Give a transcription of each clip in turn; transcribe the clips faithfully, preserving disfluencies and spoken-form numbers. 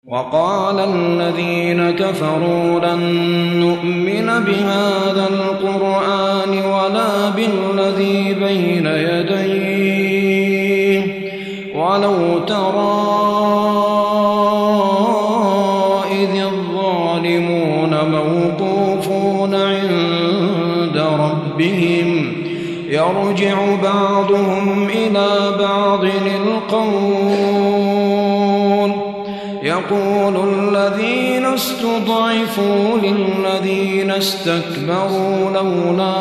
وقال الذين كفروا لن نؤمن بهذا القرآن ولا بالذي بين يديه ولو ترى إذ الظالمون موقوفون عند ربهم يرجع بعضهم إلى بعض القول يقول الذين استضعفوا للذين استكبروا لولا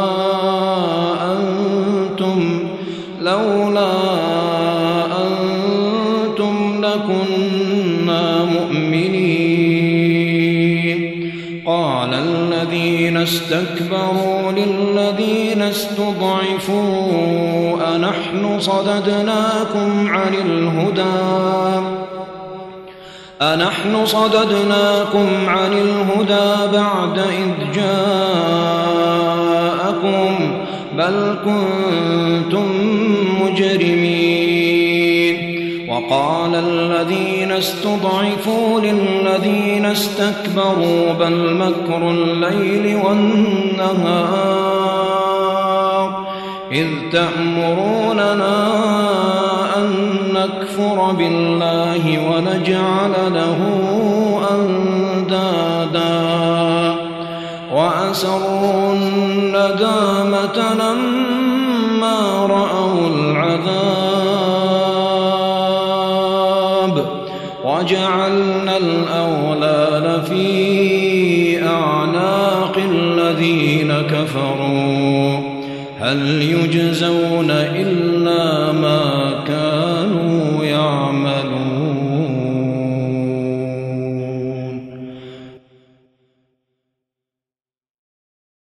أنتم لولا أنتم لكنا مؤمنين قال الذين استكبروا للذين استضعفوا أنحن صددناكم عن الهدى أنحن صددناكم عن الهدى بعد إذ جاءكم بل كنتم مجرمين وقال الذين استضعفوا للذين استكبروا بل مكر الليل والنهار إذ تأمروننا أن نكفر بالله ونجعل له أندادا وأسروا الندامة لما رأوا العذاب وجعلنا الأغلال في أعناق الذين كفروا هل يجزون إلا ما